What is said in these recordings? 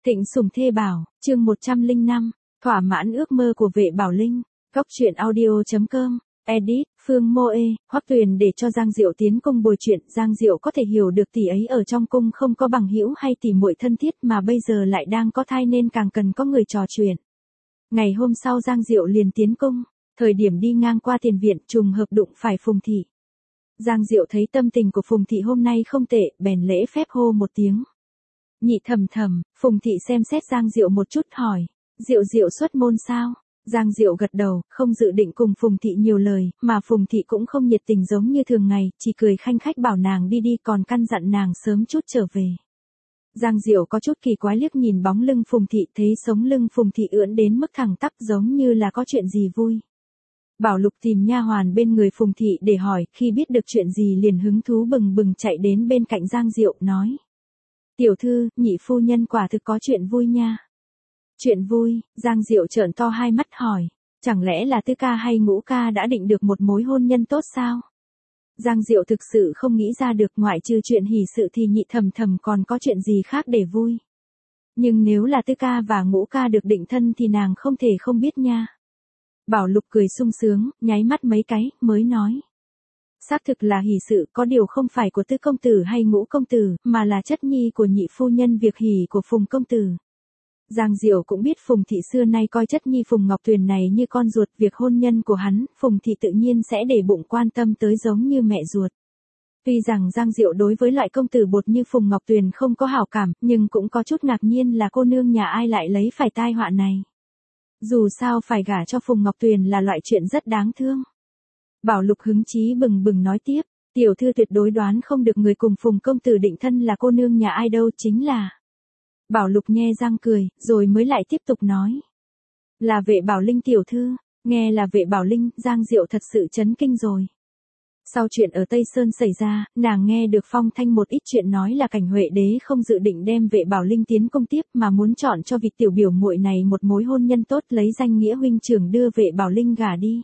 Thịnh Sủng Thê Bảo, chương 105, thỏa mãn ước mơ của Vệ Bảo Linh. Góc truyện audio.com, edit, Phương Moe, Hoắc Tuyền để cho Giang Diệu tiến cung bồi chuyện. Giang Diệu có thể hiểu được tỷ ấy ở trong cung không có bằng hữu hay tỷ muội thân thiết mà bây giờ lại đang có thai nên càng cần có người trò chuyện. Ngày hôm sau Giang Diệu liền tiến cung, thời điểm đi ngang qua tiền viện trùng hợp đụng phải Phùng Thị. Giang Diệu thấy tâm tình của Phùng Thị hôm nay không tệ, bèn lễ phép hô một tiếng. Nhị thầm thầm, Phùng Thị xem xét Giang Diệu một chút hỏi, Diệu Diệu xuất môn sao? Giang Diệu gật đầu, không dự định cùng Phùng Thị nhiều lời, mà Phùng Thị cũng không nhiệt tình giống như thường ngày, chỉ cười khanh khách bảo nàng đi đi còn căn dặn nàng sớm chút trở về. Giang Diệu có chút kỳ quái liếc nhìn bóng lưng Phùng Thị, thấy sống lưng Phùng Thị ưỡn đến mức thẳng tắp giống như là có chuyện gì vui. Bảo Lục tìm nha hoàn bên người Phùng Thị để hỏi, khi biết được chuyện gì liền hứng thú bừng bừng chạy đến bên cạnh Giang Diệu nói. Tiểu thư, nhị phu nhân quả thực có chuyện vui nha. Chuyện vui? Giang Diệu trợn to hai mắt hỏi, chẳng lẽ là Tứ ca hay Ngũ ca đã định được một mối hôn nhân tốt sao? Giang Diệu thực sự không nghĩ ra được, ngoại trừ chuyện hỷ sự thì nhị thầm thầm còn có chuyện gì khác để vui. Nhưng nếu là Tứ ca và Ngũ ca được định thân thì nàng không thể không biết nha. Bảo Lục cười sung sướng, nháy mắt mấy cái, mới nói. Xác thực là hỷ sự, có điều không phải của Tứ công tử hay Ngũ công tử, mà là chất nhi của nhị phu nhân, việc hỷ của Phùng công tử. Giang Diệu cũng biết Phùng Thị xưa nay coi chất nhi Phùng Ngọc Tuyền này như con ruột, việc hôn nhân của hắn, Phùng Thị tự nhiên sẽ để bụng quan tâm tới giống như mẹ ruột. Tuy rằng Giang Diệu đối với loại công tử bột như Phùng Ngọc Tuyền không có hảo cảm, nhưng cũng có chút ngạc nhiên là cô nương nhà ai lại lấy phải tai họa này. Dù sao phải gả cho Phùng Ngọc Tuyền là loại chuyện rất đáng thương. Bảo Lục hứng chí bừng bừng nói tiếp, tiểu thư tuyệt đối đoán không được người cùng Phùng công tử định thân là cô nương nhà ai đâu, chính là. Bảo Lục nhe răng cười, rồi mới lại tiếp tục nói. Là Vệ Bảo Linh tiểu thư. Nghe là Vệ Bảo Linh, Giang Diệu thật sự chấn kinh rồi. Sau chuyện ở Tây Sơn xảy ra, nàng nghe được phong thanh một ít chuyện nói là Cảnh Huệ đế không dự định đem Vệ Bảo Linh tiến cung tiếp mà muốn chọn cho vị tiểu biểu muội này một mối hôn nhân tốt, lấy danh nghĩa huynh trưởng đưa Vệ Bảo Linh gả đi.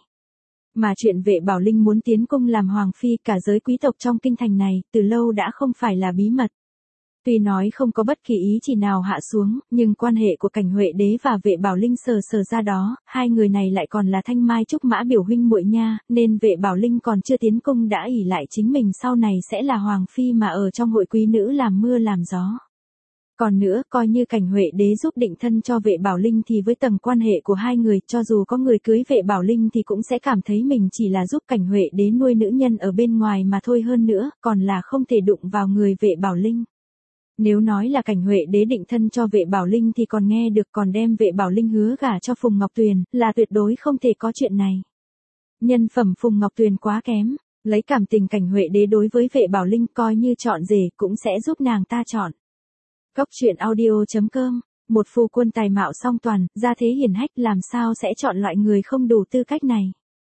Mà chuyện Vệ Bảo Linh muốn tiến cung làm hoàng phi, cả giới quý tộc trong kinh thành này, từ lâu đã không phải là bí mật. Tuy nói không có bất kỳ ý chỉ nào hạ xuống, nhưng quan hệ của Cảnh Huệ đế và Vệ Bảo Linh sờ ra đó, hai người này lại còn là thanh mai trúc mã biểu huynh muội nha, nên Vệ Bảo Linh còn chưa tiến cung đã ỷ lại chính mình sau này sẽ là hoàng phi mà ở trong hội quý nữ làm mưa làm gió. Còn nữa, coi như Cảnh Huệ đế giúp định thân cho Vệ Bảo Linh thì với tầng quan hệ của hai người, cho dù có người cưới Vệ Bảo Linh thì cũng sẽ cảm thấy mình chỉ là giúp Cảnh Huệ đế nuôi nữ nhân ở bên ngoài mà thôi, hơn nữa, còn là không thể đụng vào người Vệ Bảo Linh. Nếu nói là Cảnh Huệ đế định thân cho Vệ Bảo Linh thì còn nghe được, còn đem Vệ Bảo Linh hứa gả cho Phùng Ngọc Tuyền, là tuyệt đối không thể có chuyện này. Nhân phẩm Phùng Ngọc Tuyền quá kém, lấy cảm tình Cảnh Huệ đế đối với Vệ Bảo Linh coi như chọn rể cũng sẽ giúp nàng ta chọn. Góc truyện audio.com, một phu quân tài mạo song toàn, gia thế hiển hách làm sao sẽ chọn loại người không đủ tư cách này.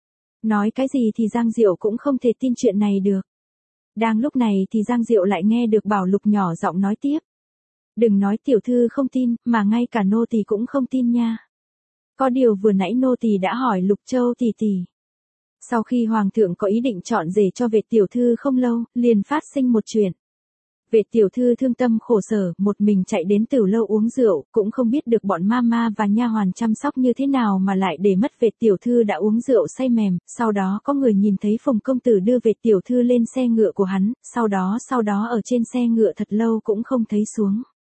Nói cái gì thì Giang Diệu cũng không thể tin chuyện này được. Đang lúc này thì Giang Diệu lại nghe được Bảo Lục nhỏ giọng nói tiếp. Đừng nói tiểu thư không tin, mà ngay cả nô tỳ cũng không tin nha. Có điều vừa nãy nô tỳ đã hỏi Lục Châu tỷ tỷ. Sau khi Hoàng thượng có ý định chọn rể cho Vệ tiểu thư không lâu, liền phát sinh một chuyện. Vệ tiểu thư thương tâm khổ sở, một mình chạy đến Tửu lâu uống rượu, cũng không biết được bọn mama và nha hoàn chăm sóc như thế nào mà lại để mất Vệ tiểu thư đã uống rượu say mềm, sau đó có người nhìn thấy Phùng công tử đưa Vệ tiểu thư lên xe ngựa của hắn, sau đó ở trên xe ngựa thật lâu cũng không thấy xuống.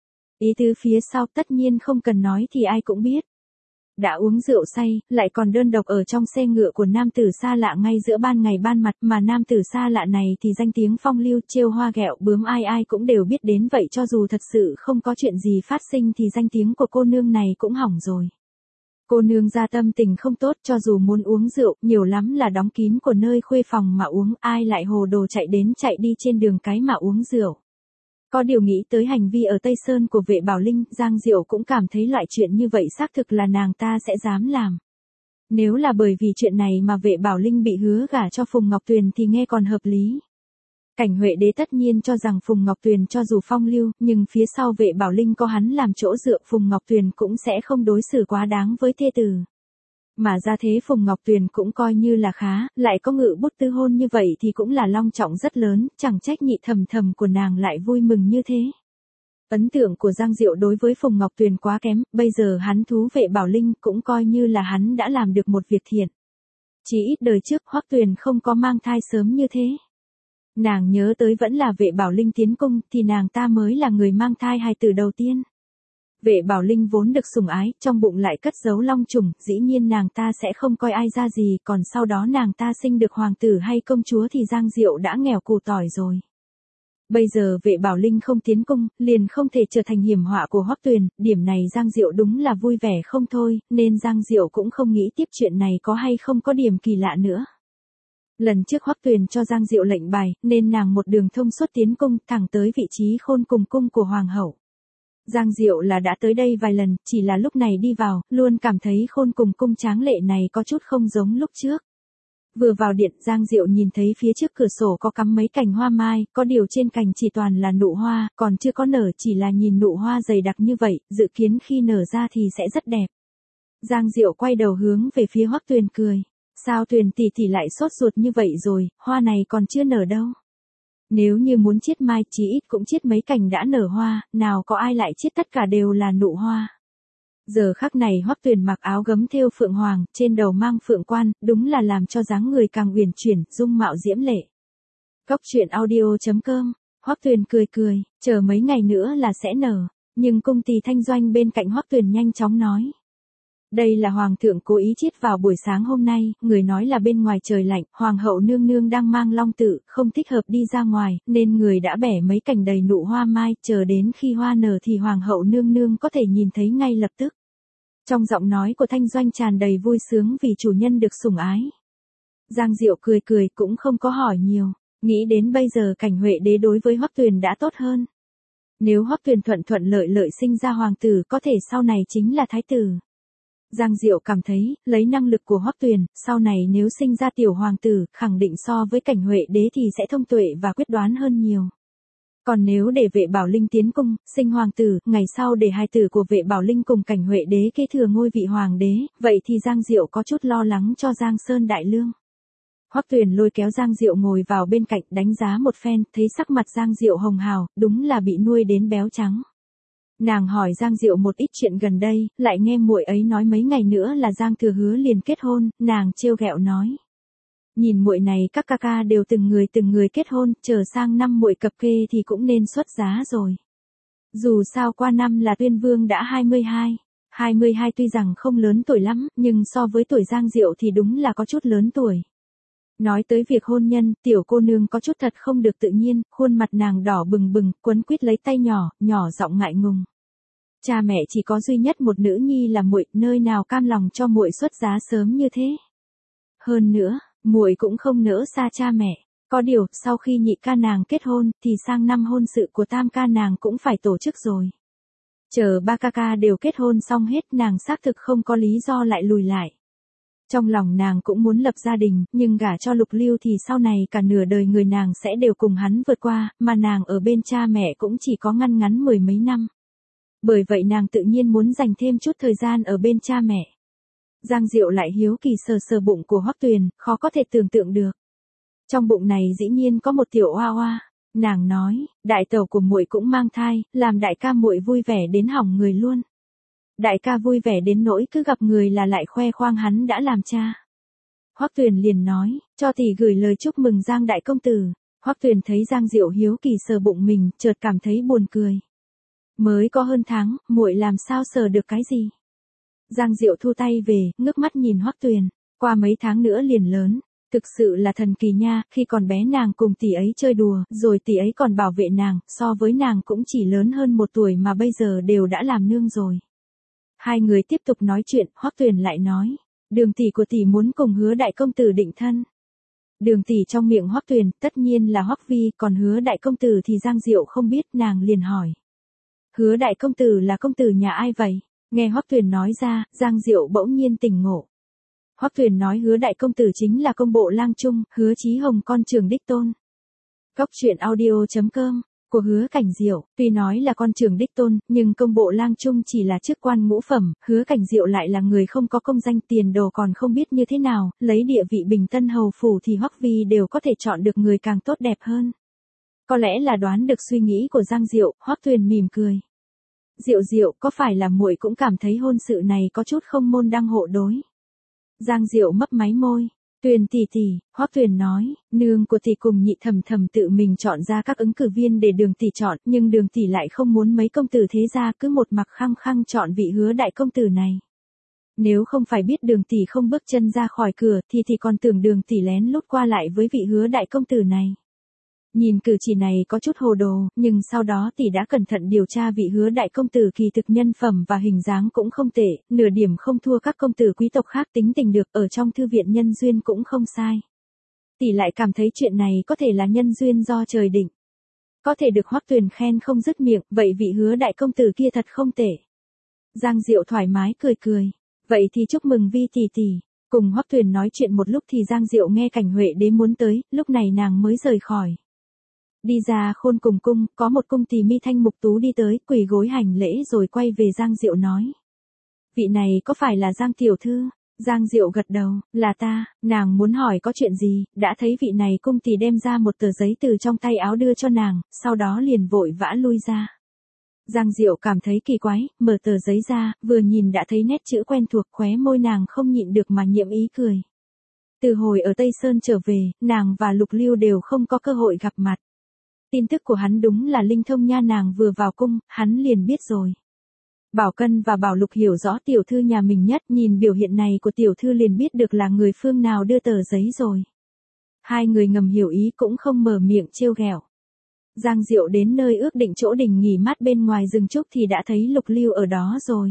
Ý tứ phía sau tất nhiên không cần nói thì ai cũng biết. Đã uống rượu say, lại còn đơn độc ở trong xe ngựa của nam tử xa lạ ngay giữa ban ngày ban mặt, mà nam tử xa lạ này thì danh tiếng phong lưu, trêu hoa ghẹo bướm ai ai cũng đều biết đến, vậy cho dù thật sự không có chuyện gì phát sinh thì danh tiếng của cô nương này cũng hỏng rồi. Cô nương ra tâm tình không tốt, cho dù muốn uống rượu, nhiều lắm là đóng kín của nơi khuê phòng mà uống, ai lại hồ đồ chạy đi trên đường cái mà uống rượu. Có điều nghĩ tới hành vi ở Tây Sơn của Vệ Bảo Linh, Giang Diệu cũng cảm thấy loại chuyện như vậy xác thực là nàng ta sẽ dám làm. Nếu là bởi vì chuyện này mà Vệ Bảo Linh bị hứa gả cho Phùng Ngọc Tuyền thì nghe còn hợp lý. Cảnh Huệ đế tất nhiên cho rằng Phùng Ngọc Tuyền cho dù phong lưu, nhưng phía sau Vệ Bảo Linh có hắn làm chỗ dựa, Phùng Ngọc Tuyền cũng sẽ không đối xử quá đáng với thê tử. Mà ra thế Phùng Ngọc Tuyền cũng coi như là khá, lại có ngự bút tư hôn như vậy thì cũng là long trọng rất lớn, chẳng trách nhị thầm thầm của nàng lại vui mừng như thế. Ấn tượng của Giang Diệu đối với Phùng Ngọc Tuyền quá kém, bây giờ hắn thú Vệ Bảo Linh cũng coi như là hắn đã làm được một việc thiện. Chỉ ít đời trước Hoắc Tuyền không có mang thai sớm như thế. Nàng nhớ tới vẫn là Vệ Bảo Linh tiến cung thì nàng ta mới là người mang thai hài tử đầu tiên. Vệ Bảo Linh vốn được sủng ái, trong bụng lại cất giấu long trùng, dĩ nhiên nàng ta sẽ không coi ai ra gì, còn sau đó nàng ta sinh được hoàng tử hay công chúa thì Giang Diệu đã nghèo cù tỏi rồi. Bây giờ Vệ Bảo Linh không tiến cung, liền không thể trở thành hiểm họa của Hoắc Tuyền, điểm này Giang Diệu đúng là vui vẻ không thôi, nên Giang Diệu cũng không nghĩ tiếp chuyện này có hay không có điểm kỳ lạ nữa. Lần trước Hoắc Tuyền cho Giang Diệu lệnh bài, nên nàng một đường thông suốt tiến cung, thẳng tới vị trí khôn cùng cung của hoàng hậu. Giang Diệu là đã tới đây vài lần, chỉ là lúc này đi vào, luôn cảm thấy khôn cùng cung tráng lệ này có chút không giống lúc trước. Vừa vào điện, Giang Diệu nhìn thấy phía trước cửa sổ có cắm mấy cành hoa mai, có điều trên cành chỉ toàn là nụ hoa, còn chưa có nở, chỉ là nhìn nụ hoa dày đặc như vậy, dự kiến khi nở ra thì sẽ rất đẹp. Giang Diệu quay đầu hướng về phía Hoắc Tuyền cười. Sao Tuyền tỷ tỷ lại sốt ruột như vậy rồi, hoa này còn chưa nở đâu. Nếu như muốn chiết mai chí ít cũng chiết mấy cành đã nở hoa, nào có ai lại chiết tất cả đều là nụ hoa. Giờ khắc này Hoắc Tuyền mặc áo gấm thêu phượng hoàng, trên đầu mang phượng quan, đúng là làm cho dáng người càng uyển chuyển, dung mạo diễm lệ. Cốc truyện audio.com, Hoắc Tuyền cười cười, chờ mấy ngày nữa là sẽ nở, nhưng cung tỳ Thanh Doanh bên cạnh Hoắc Tuyền nhanh chóng nói. Đây là hoàng thượng cố ý chiết vào buổi sáng hôm nay, người nói là bên ngoài trời lạnh, hoàng hậu nương nương đang mang long tự, không thích hợp đi ra ngoài, nên người đã bẻ mấy cành đầy nụ hoa mai, chờ đến khi hoa nở thì hoàng hậu nương nương có thể nhìn thấy ngay lập tức. Trong giọng nói của Thanh Doanh tràn đầy vui sướng vì chủ nhân được sủng ái. Giang Diệu cười cười cũng không có hỏi nhiều, nghĩ đến bây giờ cảnh Huệ đế đối với Hoắc Tuyền đã tốt hơn. Nếu Hoắc Tuyền thuận thuận lợi lợi sinh ra hoàng tử có thể sau này chính là thái tử. Giang Diệu cảm thấy, lấy năng lực của Hoắc Tuyền, sau này nếu sinh ra tiểu hoàng tử, khẳng định so với cảnh Huệ đế thì sẽ thông tuệ và quyết đoán hơn nhiều. Còn nếu để Vệ Bảo Linh tiến cung, sinh hoàng tử, ngày sau để hai tử của Vệ Bảo Linh cùng cảnh Huệ đế kế thừa ngôi vị hoàng đế, vậy thì Giang Diệu có chút lo lắng cho Giang Sơn Đại Lương. Hoắc Tuyền lôi kéo Giang Diệu ngồi vào bên cạnh đánh giá một phen, thấy sắc mặt Giang Diệu hồng hào, đúng là bị nuôi đến béo trắng. Nàng hỏi Giang Diệu một ít chuyện gần đây, lại nghe muội ấy nói mấy ngày nữa là Giang Thừa Hứa liền kết hôn, nàng trêu ghẹo nói. Nhìn muội này các ca ca đều từng người kết hôn, chờ sang năm muội cập kê thì cũng nên xuất giá rồi. Dù sao qua năm là Tuyên Vương đã 22. 22 tuy rằng không lớn tuổi lắm, nhưng so với tuổi Giang Diệu thì đúng là có chút lớn tuổi. Nói tới việc hôn nhân, tiểu cô nương có chút thật không được tự nhiên, khuôn mặt nàng đỏ bừng bừng, quấn quýt lấy tay nhỏ giọng ngại ngùng. Cha mẹ chỉ có duy nhất một nữ nhi là muội, nơi nào cam lòng cho muội xuất giá sớm như thế. Hơn nữa, muội cũng không nỡ xa cha mẹ, có điều, sau khi nhị ca nàng kết hôn, thì sang năm hôn sự của tam ca nàng cũng phải tổ chức rồi. Chờ ba ca ca đều kết hôn xong hết, nàng xác thực không có lý do lại lùi lại. Trong lòng nàng cũng muốn lập gia đình, nhưng gả cho Lục Lưu thì sau này cả nửa đời người nàng sẽ đều cùng hắn vượt qua, mà nàng ở bên cha mẹ cũng chỉ có ngăn ngắn mười mấy năm. Bởi vậy nàng tự nhiên muốn dành thêm chút thời gian ở bên cha mẹ. Giang Diệu lại hiếu kỳ sờ bụng của Hoắc Tuyền, khó có thể tưởng tượng được. Trong bụng này dĩ nhiên có một tiểu oa oa, nàng nói, đại tẩu của muội cũng mang thai, làm đại ca muội vui vẻ đến hỏng người luôn. Đại ca vui vẻ đến nỗi cứ gặp người là lại khoe khoang hắn đã làm cha. Hoắc Tuyền liền nói, cho tỷ gửi lời chúc mừng Giang đại công tử. Hoắc Tuyền thấy Giang Diệu hiếu kỳ sờ bụng mình, chợt cảm thấy buồn cười. Mới có hơn tháng, muội làm sao sờ được cái gì? Giang Diệu thu tay về, ngước mắt nhìn Hoắc Tuyền, qua mấy tháng nữa liền lớn, thực sự là thần kỳ nha, khi còn bé nàng cùng tỷ ấy chơi đùa, rồi tỷ ấy còn bảo vệ nàng, so với nàng cũng chỉ lớn hơn 1 tuổi mà bây giờ đều đã làm nương rồi. Hai người tiếp tục nói chuyện, Hoắc Tuyền lại nói, Đường tỷ của tỷ muốn cùng Hứa đại công tử định thân. Đường tỷ trong miệng Hoắc Tuyền, tất nhiên là Hoắc Vi, còn Hứa đại công tử thì Giang Diệu không biết, nàng liền hỏi. Hứa đại công tử là công tử nhà ai vậy? Nghe Hoắc Tuyền nói ra, Giang Diệu bỗng nhiên tỉnh ngộ. Hoắc Tuyền nói Hứa đại công tử chính là công bộ lang trung, Hứa Chí Hồng con trưởng đích tôn. Cốc truyện audio.com, của Hứa Cảnh Diệu, tuy nói là con trưởng đích tôn, nhưng công bộ lang trung chỉ là chức quan ngũ phẩm, Hứa Cảnh Diệu lại là người không có công danh tiền đồ còn không biết như thế nào, lấy địa vị Bình Tân hầu phủ thì Hoắc Vi đều có thể chọn được người càng tốt đẹp hơn. Có lẽ là đoán được suy nghĩ của Giang Diệu, Hoắc Tuyền mỉm cười. Diệu Diệu, có phải là muội cũng cảm thấy hôn sự này có chút không môn đăng hộ đối? Giang Diệu mấp máy môi. Tuyền tỷ tỷ, Hoắc Tuyền nói, nương của tỷ cùng Nhị Thẩm Thẩm tự mình chọn ra các ứng cử viên để Đường tỷ chọn, nhưng Đường tỷ lại không muốn mấy công tử thế gia cứ một mặc khăng khăng chọn vị Hứa đại công tử này. Nếu không phải biết Đường tỷ không bước chân ra khỏi cửa thì còn tưởng Đường tỷ lén lút qua lại với vị Hứa đại công tử này. Nhìn cử chỉ này có chút hồ đồ, nhưng sau đó tỷ đã cẩn thận điều tra vị Hứa đại công tử kỳ thực nhân phẩm và hình dáng cũng không tệ, nửa điểm không thua các công tử quý tộc khác, tính tình được, ở trong thư viện nhân duyên cũng không sai. Tỷ lại cảm thấy chuyện này có thể là nhân duyên do trời định. Có thể được Hoắc Tuyền khen không dứt miệng, vậy vị Hứa đại công tử kia thật không tệ. Giang Diệu thoải mái cười cười. Vậy thì chúc mừng Vi tỷ tỷ. Cùng Hoắc Tuyền nói chuyện một lúc thì Giang Diệu nghe Cảnh Huệ đế muốn tới, lúc này nàng mới rời khỏi. Đi ra Khôn Cùng cung, có một cung tỳ mi thanh mục tú đi tới, quỳ gối hành lễ rồi quay về Giang Diệu nói. Vị này có phải là Giang tiểu thư? Giang Diệu gật đầu, là ta. Nàng muốn hỏi có chuyện gì, đã thấy vị này cung tỳ đem ra một tờ giấy từ trong tay áo đưa cho nàng, sau đó liền vội vã lui ra. Giang Diệu cảm thấy kỳ quái, mở tờ giấy ra, vừa nhìn đã thấy nét chữ quen thuộc, khóe môi nàng không nhịn được mà nhiễm ý cười. Từ hồi ở Tây Sơn trở về, nàng và Lục Lưu đều không có cơ hội gặp mặt. Tin tức của hắn đúng là linh thông nha, nàng vừa vào cung, hắn liền biết rồi. Bảo Cân và Bảo Lục hiểu rõ tiểu thư nhà mình nhất, nhìn biểu hiện này của tiểu thư liền biết được là người phương nào đưa tờ giấy rồi. Hai người ngầm hiểu ý cũng không mở miệng trêu ghẹo. Giang Diệu đến nơi ước định chỗ đình nghỉ mát bên ngoài rừng trúc thì đã thấy Lục Lưu ở đó rồi.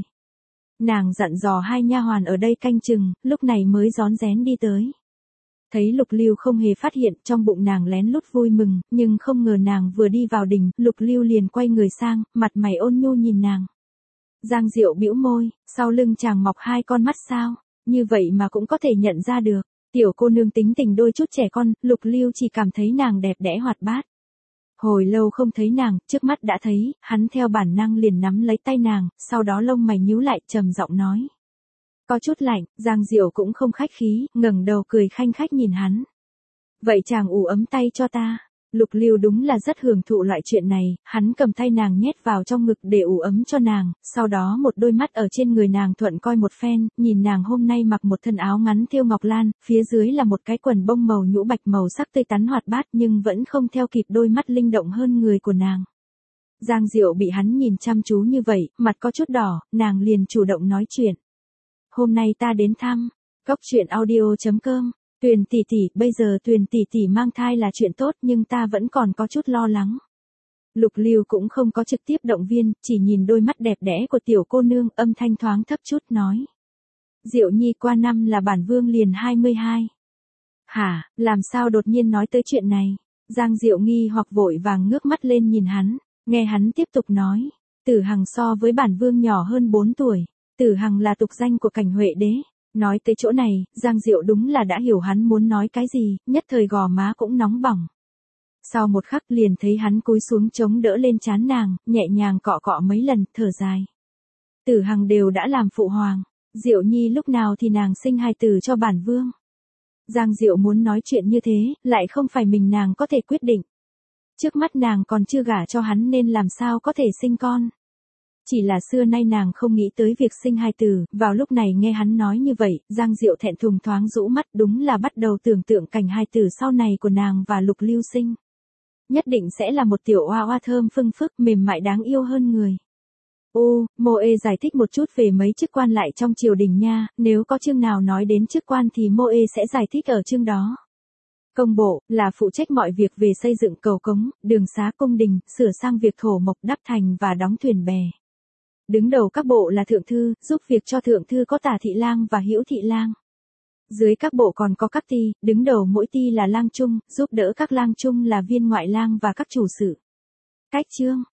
Nàng dặn dò hai nha hoàn ở đây canh chừng, lúc này mới rón rén đi tới. Thấy Lục Lưu không hề phát hiện, trong bụng nàng lén lút vui mừng, nhưng không ngờ nàng vừa đi vào đình, Lục Lưu liền quay người sang, mặt mày ôn nhu nhìn nàng. Giang Diệu bĩu môi, sau lưng chàng mọc hai con mắt sao, như vậy mà cũng có thể nhận ra được. Tiểu cô nương tính tình đôi chút trẻ con, Lục Lưu chỉ cảm thấy nàng đẹp đẽ hoạt bát. Hồi lâu không thấy nàng, trước mắt đã thấy, hắn theo bản năng liền nắm lấy tay nàng, sau đó lông mày nhíu lại, trầm giọng nói. Có chút lạnh, Giang Diệu cũng không khách khí, ngẩng đầu cười khanh khách nhìn hắn. Vậy chàng ủ ấm tay cho ta. Lục Lưu đúng là rất hưởng thụ loại chuyện này, hắn cầm tay nàng nhét vào trong ngực để ủ ấm cho nàng, sau đó một đôi mắt ở trên người nàng thuận coi một phen, nhìn nàng hôm nay mặc một thân áo ngắn thêu ngọc lan, phía dưới là một cái quần bông màu nhũ bạch màu sắc tươi tắn hoạt bát nhưng vẫn không theo kịp đôi mắt linh động hơn người của nàng. Giang Diệu bị hắn nhìn chăm chú như vậy, mặt có chút đỏ, nàng liền chủ động nói chuyện. Hôm nay ta đến thăm, goctruyện.audio.com. Tuyền tỷ tỷ, bây giờ Tuyền tỷ tỷ mang thai là chuyện tốt nhưng ta vẫn còn có chút lo lắng. Lục Lưu cũng không có trực tiếp động viên, chỉ nhìn đôi mắt đẹp đẽ của tiểu cô nương, âm thanh thoáng thấp chút nói. Diệu Nhi qua năm là bản vương liền 22. Hả, làm sao đột nhiên nói tới chuyện này? Giang Diệu nghi hoặc vội vàng ngước mắt lên nhìn hắn, nghe hắn tiếp tục nói. Tử Hằng so với bản vương nhỏ hơn 4 tuổi. Tử Hằng là tục danh của Cảnh Huệ đế. Nói tới chỗ này, Giang Diệu đúng là đã hiểu hắn muốn nói cái gì, nhất thời gò má cũng nóng bỏng. Sau một khắc liền thấy hắn cúi xuống chống đỡ lên trán nàng, nhẹ nhàng cọ cọ mấy lần, thở dài. Tử Hằng đều đã làm phụ hoàng, Diệu Nhi lúc nào thì nàng sinh hài tử cho bản vương. Giang Diệu muốn nói chuyện như thế, lại không phải mình nàng có thể quyết định. Trước mắt nàng còn chưa gả cho hắn nên làm sao có thể sinh con. Chỉ là xưa nay nàng không nghĩ tới việc sinh hài tử, vào lúc này nghe hắn nói như vậy, Giang Diệu thẹn thùng thoáng rũ mắt, đúng là bắt đầu tưởng tượng cảnh hài tử sau này của nàng và Lục Lưu sinh. Nhất định sẽ là một tiểu oa oa thơm phưng phức, mềm mại đáng yêu hơn người. Moe giải thích một chút về mấy chức quan lại trong triều đình nha, nếu có chương nào nói đến chức quan thì Moe sẽ giải thích ở chương đó. Công bộ, là phụ trách mọi việc về xây dựng cầu cống, đường xá cung đình, sửa sang việc thổ mộc đắp thành và đóng thuyền bè. Đứng đầu các bộ là thượng thư, giúp việc cho thượng thư có Tả thị lang và Hữu thị lang. Dưới các bộ còn có các ty, đứng đầu mỗi ty là lang trung, giúp đỡ các lang trung là viên ngoại lang và các chủ sự. Cách chương